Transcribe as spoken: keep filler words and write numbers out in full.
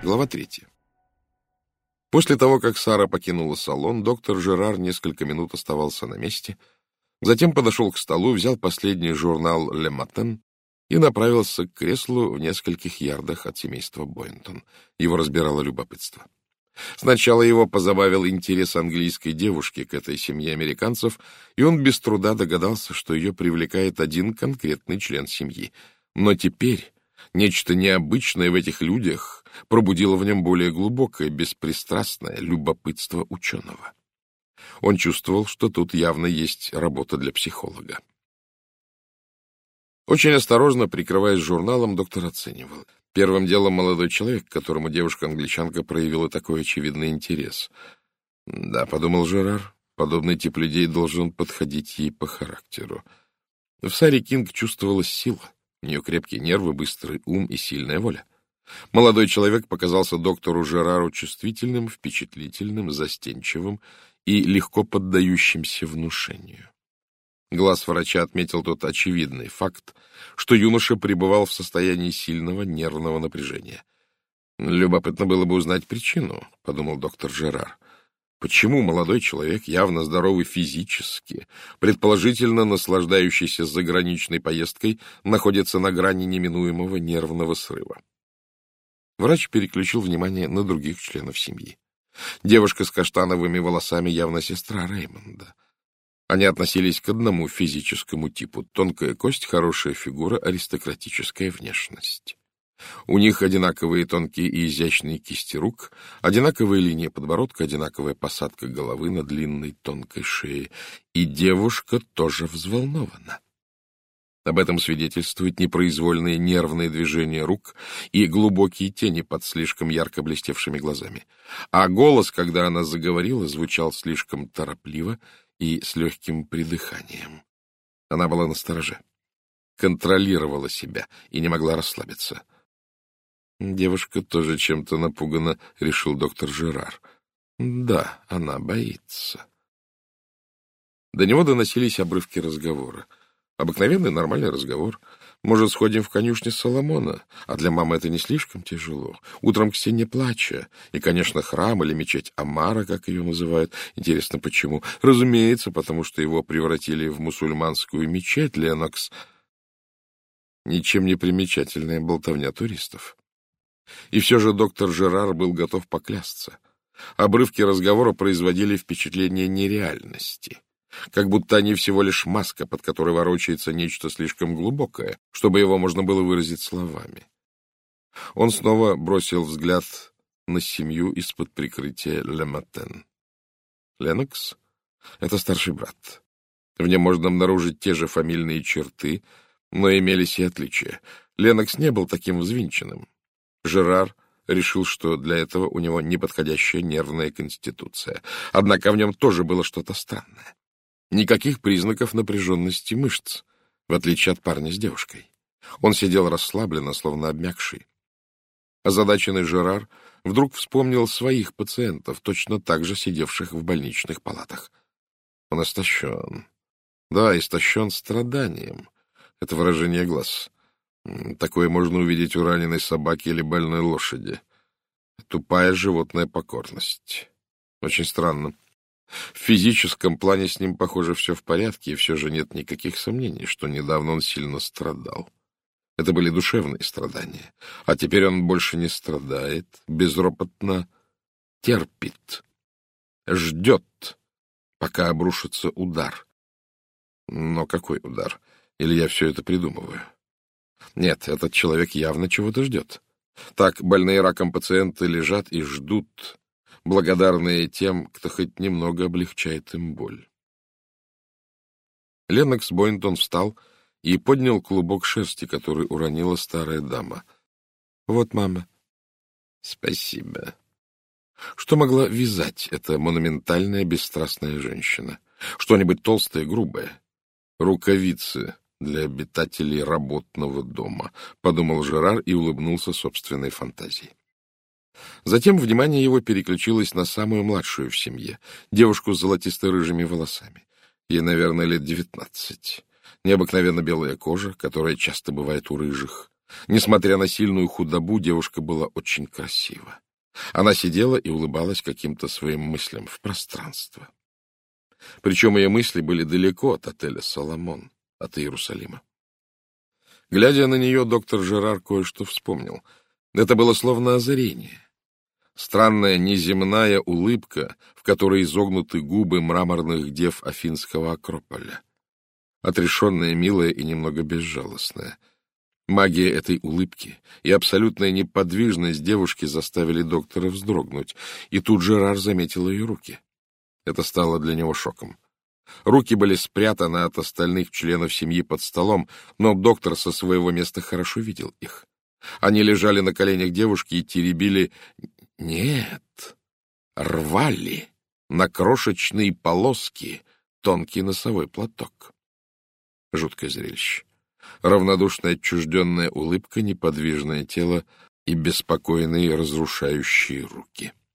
Глава третья. После того, как Сара покинула салон, доктор Жерар несколько минут оставался на месте, затем подошел к столу, взял последний журнал «Ле Матен» и направился к креслу в нескольких ярдах от семейства Бойнтон. Его разбирало любопытство. Сначала его позабавил интерес английской девушки к этой семье американцев, и он без труда догадался, что ее привлекает один конкретный член семьи. Но теперь нечто необычное в этих людях пробудило в нем более глубокое, беспристрастное любопытство ученого. Он чувствовал, что тут явно есть работа для психолога. Очень осторожно, прикрываясь журналом, доктор оценивал. Первым делом молодой человек, к которому девушка-англичанка проявила такой очевидный интерес. Да, подумал Жерар, подобный тип людей должен подходить ей по характеру. В Саре Кинг чувствовалась сила. У нее крепкие нервы, быстрый ум и сильная воля. Молодой человек показался доктору Жерару чувствительным, впечатлительным, застенчивым и легко поддающимся внушению. Глаз врача отметил тот очевидный факт, что юноша пребывал в состоянии сильного нервного напряжения. «Любопытно было бы узнать причину», — подумал доктор Жерар. «Почему молодой человек, явно здоровый физически, предположительно наслаждающийся заграничной поездкой, находится на грани неминуемого нервного срыва?» Врач переключил внимание на других членов семьи. Девушка с каштановыми волосами явно сестра Реймонда. Они относились к одному физическому типу — тонкая кость, хорошая фигура, аристократическая внешность. У них одинаковые тонкие и изящные кисти рук, одинаковая линия подбородка, одинаковая посадка головы на длинной тонкой шее. И девушка тоже взволнована. Об этом свидетельствуют непроизвольные нервные движения рук и глубокие тени под слишком ярко блестевшими глазами. А голос, когда она заговорила, звучал слишком торопливо и с легким придыханием. Она была настороже, контролировала себя и не могла расслабиться. Девушка тоже чем-то напугана, решил доктор Жерар. Да, она боится. До него доносились обрывки разговора. Обыкновенный нормальный разговор. Может, сходим в конюшню Соломона? А для мамы это не слишком тяжело. Утром к стене плача. И, конечно, храм или мечеть Амара, как ее называют. Интересно, почему? Разумеется, потому что его превратили в мусульманскую мечеть, Ленокс. Ничем не примечательная болтовня туристов. И все же доктор Жерар был готов поклясться. Обрывки разговора производили впечатление нереальности. Как будто они всего лишь маска, под которой ворочается нечто слишком глубокое, чтобы его можно было выразить словами. Он снова бросил взгляд на семью из-под прикрытия Ле Матен. Ленокс — это старший брат. В нем можно обнаружить те же фамильные черты, но имелись и отличия. Ленокс не был таким взвинченным. Жерар решил, что для этого у него неподходящая нервная конституция. Однако в нем тоже было что-то странное. Никаких признаков напряженности мышц, в отличие от парня с девушкой. Он сидел расслабленно, словно обмякший. Озадаченный Жерар вдруг вспомнил своих пациентов, точно так же сидевших в больничных палатах. Он истощен. Да, истощен страданием. Это выражение глаз. Такое можно увидеть у раненой собаки или больной лошади. Тупая животная покорность. Очень странно. В физическом плане с ним, похоже, все в порядке, и все же нет никаких сомнений, что недавно он сильно страдал. Это были душевные страдания. А теперь он больше не страдает, безропотно терпит, ждет, пока обрушится удар. Но какой удар? Или я все это придумываю? Нет, этот человек явно чего-то ждет. Так больные раком пациенты лежат и ждут, благодарные тем, кто хоть немного облегчает им боль. Ленокс Бойнтон встал и поднял клубок шерсти, который уронила старая дама. — Вот, мама. — Спасибо. Что могла вязать эта монументальная бесстрастная женщина? Что-нибудь толстое, грубое? Рукавицы для обитателей работного дома, — подумал Жерар и улыбнулся собственной фантазии. Затем внимание его переключилось на самую младшую в семье, девушку с золотисто-рыжими волосами. Ей, наверное, лет девятнадцать. Необыкновенно белая кожа, которая часто бывает у рыжих. Несмотря на сильную худобу, девушка была очень красива. Она сидела и улыбалась каким-то своим мыслям в пространство. Причем ее мысли были далеко от отеля «Соломон», от Иерусалима. Глядя на нее, доктор Жерар кое-что вспомнил. Это было словно озарение. Странная неземная улыбка, в которой изогнуты губы мраморных дев Афинского Акрополя. Отрешенная, милая и немного безжалостная. Магия этой улыбки и абсолютная неподвижность девушки заставили доктора вздрогнуть, и тут Жерар заметил ее руки. Это стало для него шоком. Руки были спрятаны от остальных членов семьи под столом, но доктор со своего места хорошо видел их. Они лежали на коленях девушки и теребили... Нет, рвали на крошечные полоски тонкий носовой платок. Жуткое зрелище. Равнодушная отчужденная улыбка, неподвижное тело и беспокойные разрушающие руки.